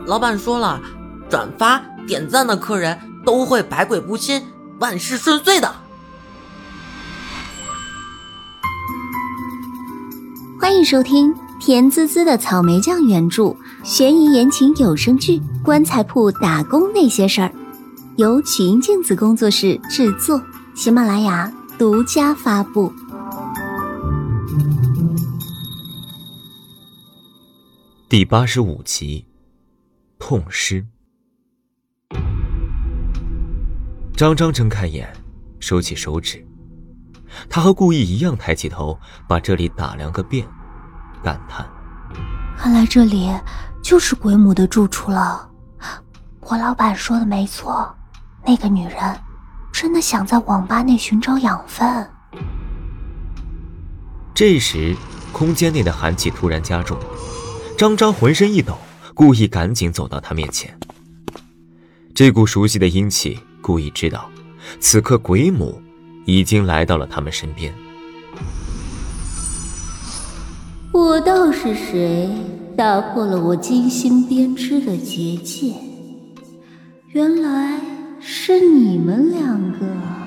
老板说了，转发点赞的客人都会百鬼不侵，万事顺遂的。 欢迎收听甜滋滋的草莓酱原著悬疑言情有声剧《棺材铺打工那些事儿》，由曲音镜子工作室制作，喜马拉雅独家发布。 第85集，痛失。张张睁开眼，收起手指，他和顾意一样抬起头，把这里打量个遍，感叹： 看来这里就是鬼母的住处了。我老板说的没错，那个女人真的想在网吧内寻找养分。 这时空间内的寒气突然加重，张张浑身一抖，顾意赶紧走到他面前。这股熟悉的阴气，顾意知道此刻鬼母已经来到了他们身边。 我道是谁打破了我精心编织的结界？原来是你们两个。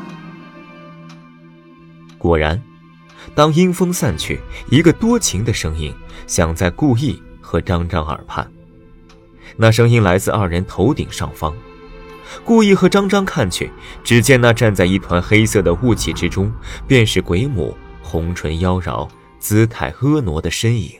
果然，当阴风散去，一个多情的声音响在顾意和张张耳畔。那声音来自二人头顶上方。顾意和张张看去，只见那站在一团黑色的雾气之中，便是鬼母红唇妖娆、姿态婀娜的身影。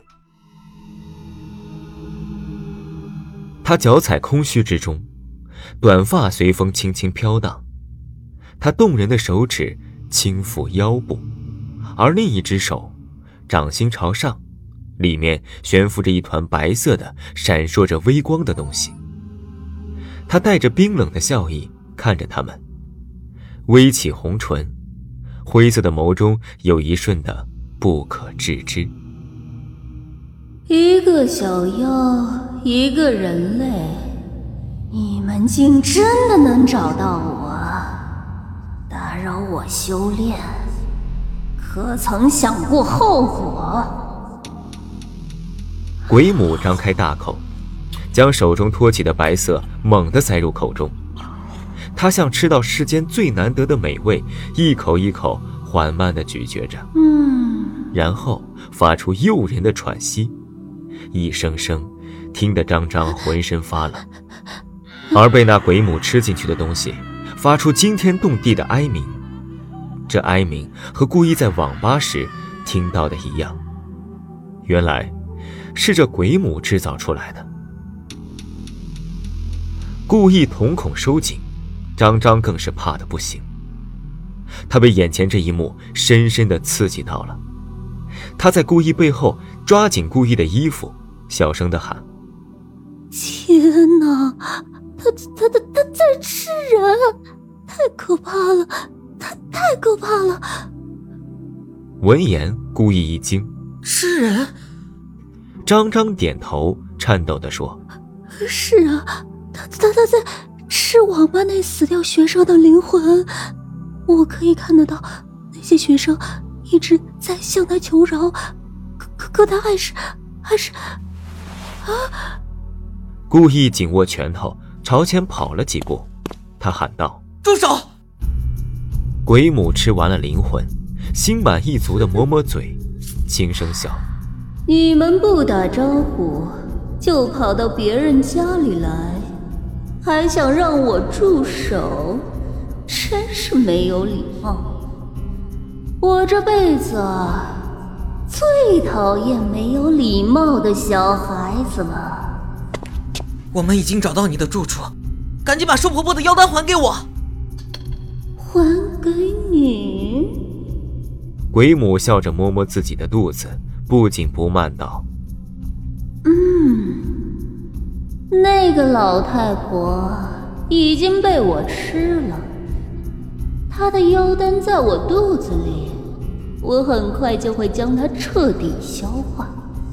她脚踩空虚之中，短发随风轻轻飘荡，她动人的手指轻抚腰部，而另一只手掌心朝上，里面悬浮着一团白色的闪烁着微光的东西。他带着冰冷的笑意看着他们，微起红唇，灰色的眸中有一瞬的不可置知。 一个小妖，一个人类，你们竟真的能找到我，打扰我修炼，可曾想过后果？ 鬼母张开大口，将手中托起的白色猛地塞入口中，他像吃到世间最难得的美味，一口一口缓慢地咀嚼着，然后发出诱人的喘息，一声声听得张张浑身发冷，而被那鬼母吃进去的东西发出惊天动地的哀鸣。这哀鸣和顾意在网吧时听到的一样，原来是这鬼母制造出来的。顾意瞳孔收紧，张张更是怕得不行。他被眼前这一幕深深地刺激到了，他在顾意背后抓紧顾意的衣服，小声地喊： 天哪，他在吃人，太可怕了，他太可怕了。 闻言顾意一惊， 吃人？ 张张点头，颤抖地说： 是啊，他在吃网吧内死掉学生的灵魂，我可以看得到那些学生一直在向他求饶，可他还是顾意紧握拳头，朝前跑了几步，他喊道： 住手！ 鬼母吃完了灵魂，心满意足地摸摸嘴，轻声笑： 你们不打招呼就跑到别人家里来，还想让我住手，真是没有礼貌。我这辈子最讨厌没有礼貌的小孩子了。 我们已经找到你的住处，赶紧把瘦婆婆的妖丹还给我。 还给你？ 鬼母笑着摸摸自己的肚子，不紧不慢道： 那个老太婆已经被我吃了，她的妖丹在我肚子里，我很快就会将它彻底消化，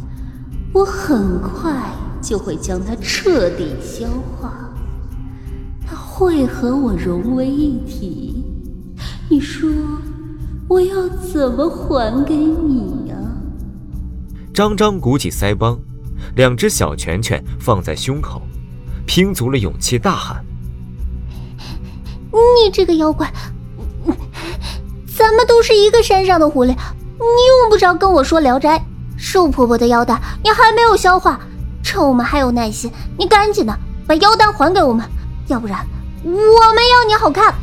它会和我融为一体。你说我要怎么还给你呀？ 张张鼓起腮帮，两只小拳拳放在胸口， 拼足了勇气大喊： 你这个妖怪，咱们都是一个山上的狐狸，你用不着跟我说聊斋。瘦婆婆的腰带你还没有消化，趁我们还有耐心，你赶紧的把腰带还给我们，要不然我们要你好看。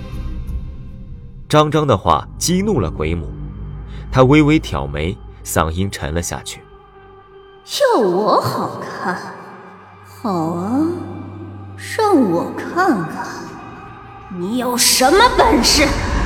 张张的话激怒了鬼母，他微微挑眉，嗓音沉了下去： 要我好看？好啊，让我看看你有什么本事。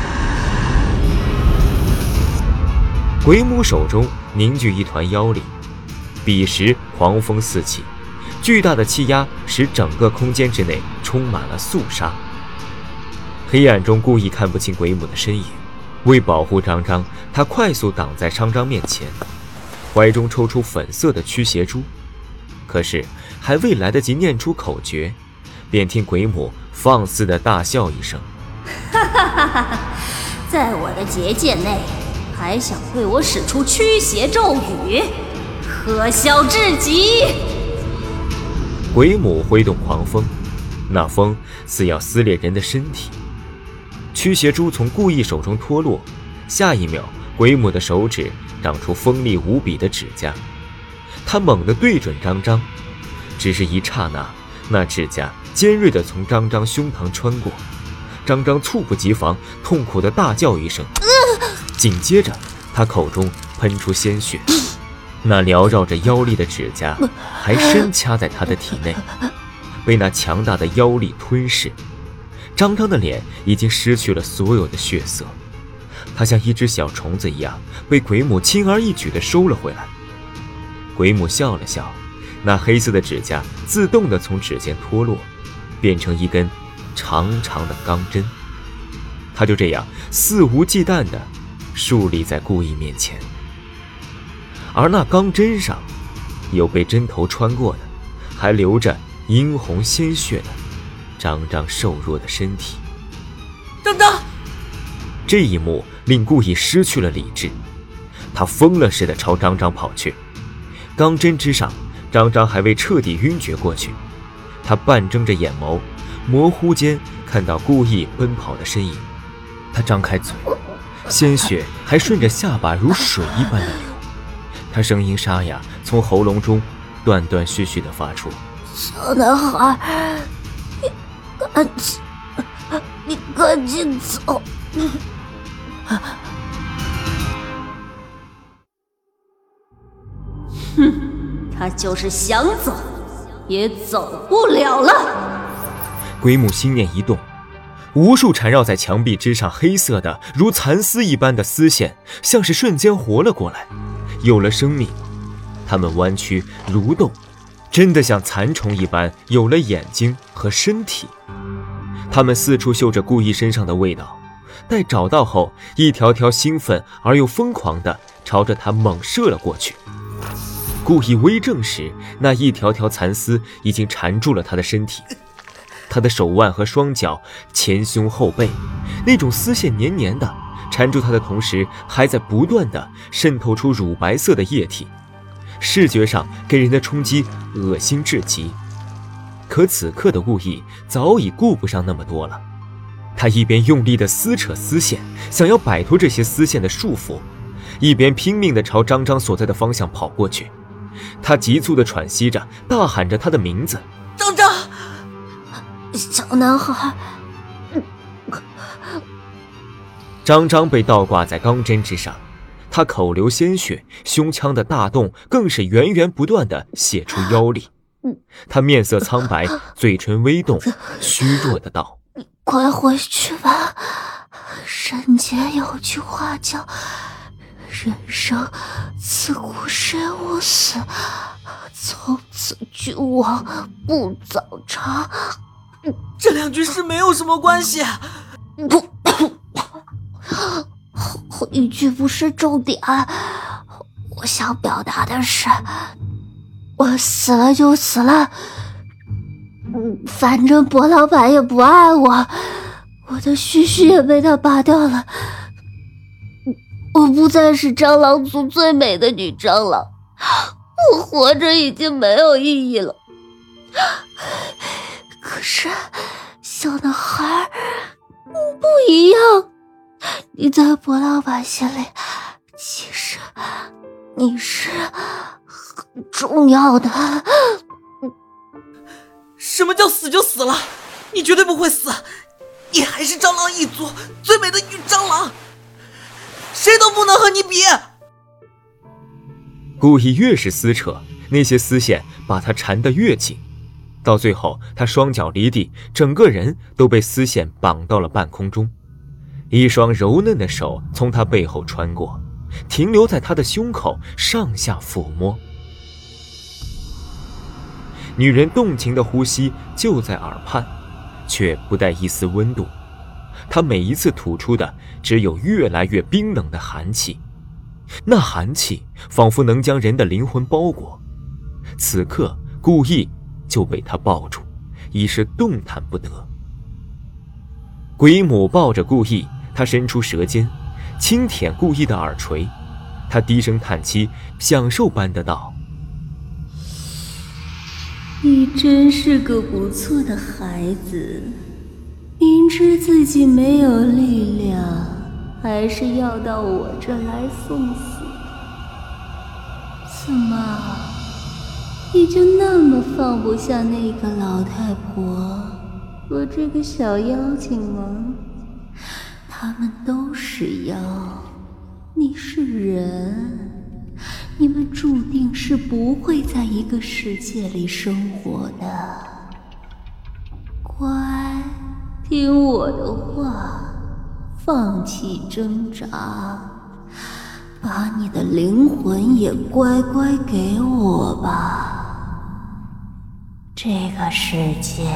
鬼母手中凝聚一团妖力，彼时狂风四起，巨大的气压使整个空间之内充满了肃杀。黑暗中故意看不清鬼母的身影，为保护张张，他快速挡在张张面前，怀中抽出粉色的驱邪珠。可是还未来得及念出口诀，便听鬼母放肆地大笑一声： 哈哈哈哈！在我的结界内还想对我使出驱邪咒语，可笑至极！ 鬼母挥动狂风，那风似要撕裂人的身体。驱邪珠从顾意手中脱落，下一秒鬼母的手指长出锋利无比的指甲，他猛地对准张张，只是一刹那，那指甲尖锐地从张张胸膛穿过，张张猝不及防，痛苦地大叫一声，紧接着他口中喷出鲜血，那缭绕着妖力的指甲还深掐在他的体内，被那强大的妖力吞噬。张张的脸已经失去了所有的血色，他像一只小虫子一样被鬼母轻而易举地收了回来。鬼母笑了笑，那黑色的指甲自动地从指尖脱落，变成一根长长的钢针，他就这样肆无忌惮地竖立在顾意面前。而那钢针上有被针头穿过的，还流着殷红鲜血的张张瘦弱的身体。 张张！ 这一幕令顾意失去了理智，他疯了似的朝张张跑去。钢针之上，张张还未彻底晕厥过去，他半睁着眼眸，模糊间看到顾意奔跑的身影。他张开嘴，鲜血还顺着下巴如水一般的流，他声音沙哑，从喉咙中断断续续地发出： 小男孩，你赶紧走。他就是想走也走不了了。 鬼母心念一动，无数缠绕在墙壁之上黑色的如蚕丝一般的丝线像是瞬间活了过来，有了生命。它们弯曲蠕动，真的像蚕虫一般有了眼睛和身体。它们四处嗅着顾意身上的味道，待找到后，一条条兴奋而又疯狂地朝着他猛射了过去。顾意微怔时，那一条条蚕丝已经缠住了他的身体，他的手腕和双脚、前胸后背，那种丝线黏黏的缠住他的同时，还在不断地渗透出乳白色的液体，视觉上给人的冲击恶心至极。可此刻的顾意早已顾不上那么多了，他一边用力地撕扯丝线，想要摆脱这些丝线的束缚，一边拼命地朝张张所在的方向跑过去。他急促地喘息着，大喊着他的名字： 张张！ 小男孩。 张张被倒挂在钢针之上，他口流鲜血，胸腔的大洞更是源源不断地血出妖力。他面色苍白，嘴唇微动，虚弱的道： 快回去吧，人间有句话叫人生自古谁无死，从此君王不早朝。 这两句诗没有什么关系。 后一句不是重点，我想表达的是，我死了就死了，反正薄老板也不爱我，我的须须也被他拔掉了，我不再是蟑螂族最美的女蟑螂，我活着已经没有意义了。 可是小男孩不一样，你在博老板心里其实你是很重要的。 什么叫死就死了？你绝对不会死，你还是蟑螂一族最美的女蟑螂，谁都不能和你比。 顾意越是撕扯，那些丝线把他缠得越紧，到最后他双脚离地，整个人都被丝线绑到了半空中，一双柔嫩的手从他背后穿过，停留在他的胸口，上下抚摸。女人动情的呼吸就在耳畔，却不带一丝温度，她每一次吐出的只有越来越冰冷的寒气，那寒气仿佛能将人的灵魂包裹。此刻顾意就被他抱住，已是动弹不得。鬼母抱着顾意，他伸出舌尖轻舔顾意的耳垂，他低声叹息，享受般的道： 你真是个不错的孩子，明知自己没有力量，还是要到我这来送死。怎么，你就那么放不下那个老太婆和这个小妖精吗？他们都是妖，你是人，你们注定是不会在一个世界里生活的。乖，听我的话，放弃挣扎，把你的灵魂也乖乖给我吧。这个世界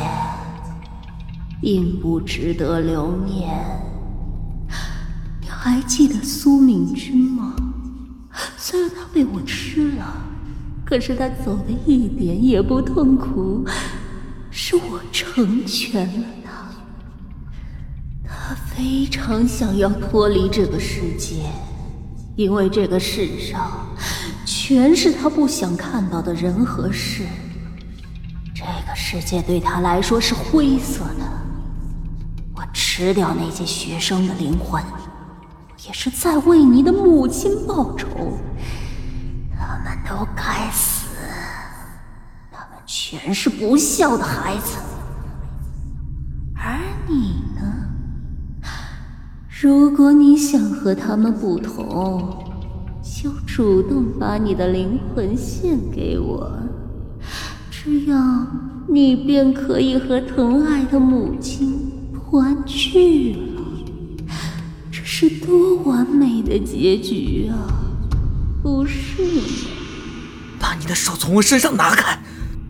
并不值得留念。你还记得苏敏君吗？虽然他被我吃了，可是他走得一点也不痛苦，是我成全了他。他非常想要脱离这个世界，因为这个世上全是他不想看到的人和事。这个世界对他来说是灰色的，我吃掉那些学生的灵魂，也是在为你的母亲报仇。他们都该死，他们全是不孝的孩子。而你呢？如果你想和他们不同，就主动把你的灵魂献给我，这样你便可以和疼爱的母亲团聚了。这是多完美的结局啊，不是吗？ 把你的手从我身上拿开！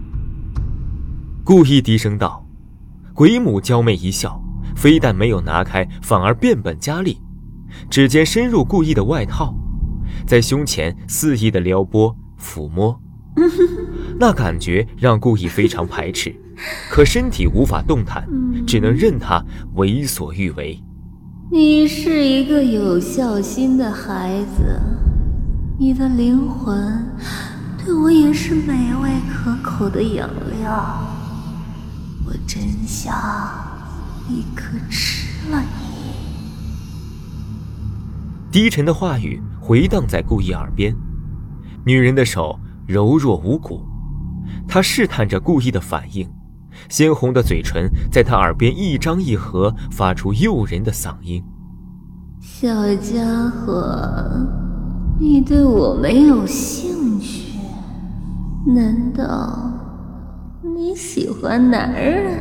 顾意低声道。鬼母娇媚一笑，非但没有拿开，反而变本加厉，指尖深入顾意的外套，在胸前肆意的撩拨抚摸，那感觉让顾意非常排斥，可身体无法动弹，只能任他为所欲为。 你是一个有孝心的孩子，你的灵魂对我也是美味可口的养料，我真想立刻吃了你。 低沉的话语回荡在顾意耳边，女人的手柔弱无骨，她试探着顾意的反应，鲜红的嘴唇在她耳边一张一合，发出诱人的嗓音。 小家伙，你对我没有兴趣？难道你喜欢男人？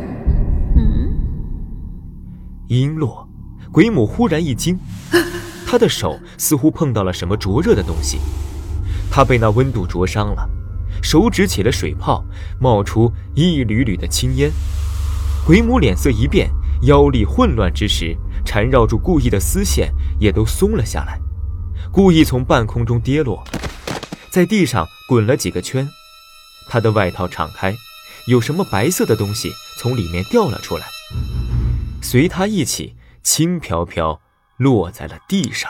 音落，鬼母忽然一惊，她的手似乎碰到了什么灼热的东西，她被那温度灼伤了，手指起了水泡，冒出一缕缕的青烟。鬼母脸色一变，腰力混乱之时，缠绕住顾意的丝线也都松了下来。顾意从半空中跌落，在地上滚了几个圈，他的外套敞开，有什么白色的东西从里面掉了出来，随他一起轻飘飘落在了地上。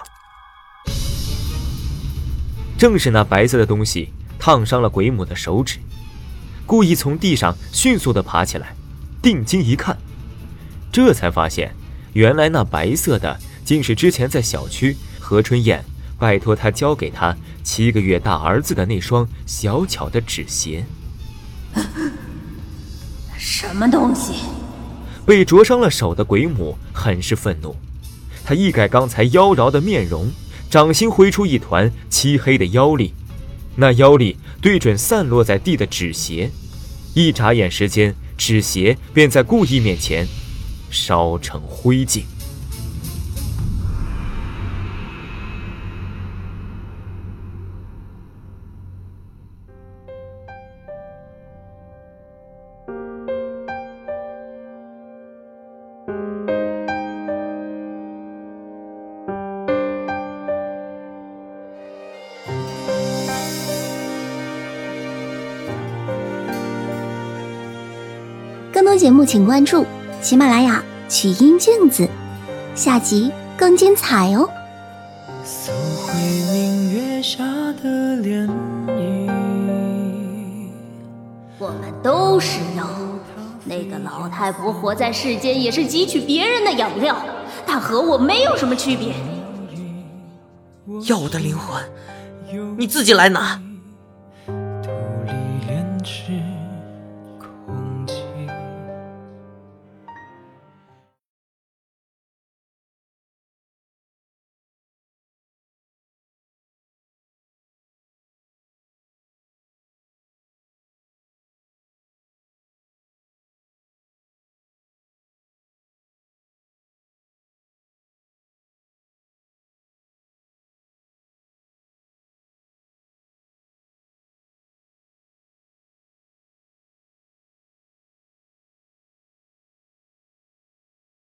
正是那白色的东西烫伤了鬼母的手指，顾意从地上迅速地爬起来， 定睛一看，这才发现原来那白色的竟是之前在小区何春燕拜托他交给他7个月大儿子的那双小巧的纸鞋。 什么东西？ 被灼伤了手的鬼母很是愤怒，他一改刚才妖娆的面容，掌心挥出一团漆黑的妖力，那妖力对准散落在地的纸鞋，一眨眼时间，纸鞋便在顾意面前烧成灰烬。 更多节目请关注喜马拉雅曲音镜子，下集更精彩哦。 搜回明月下的涟漪， 我们都是妖，那个老太婆活在世间也是汲取别人的养料，她和我没有什么区别。 妖的灵魂，你自己来拿。 土里莲池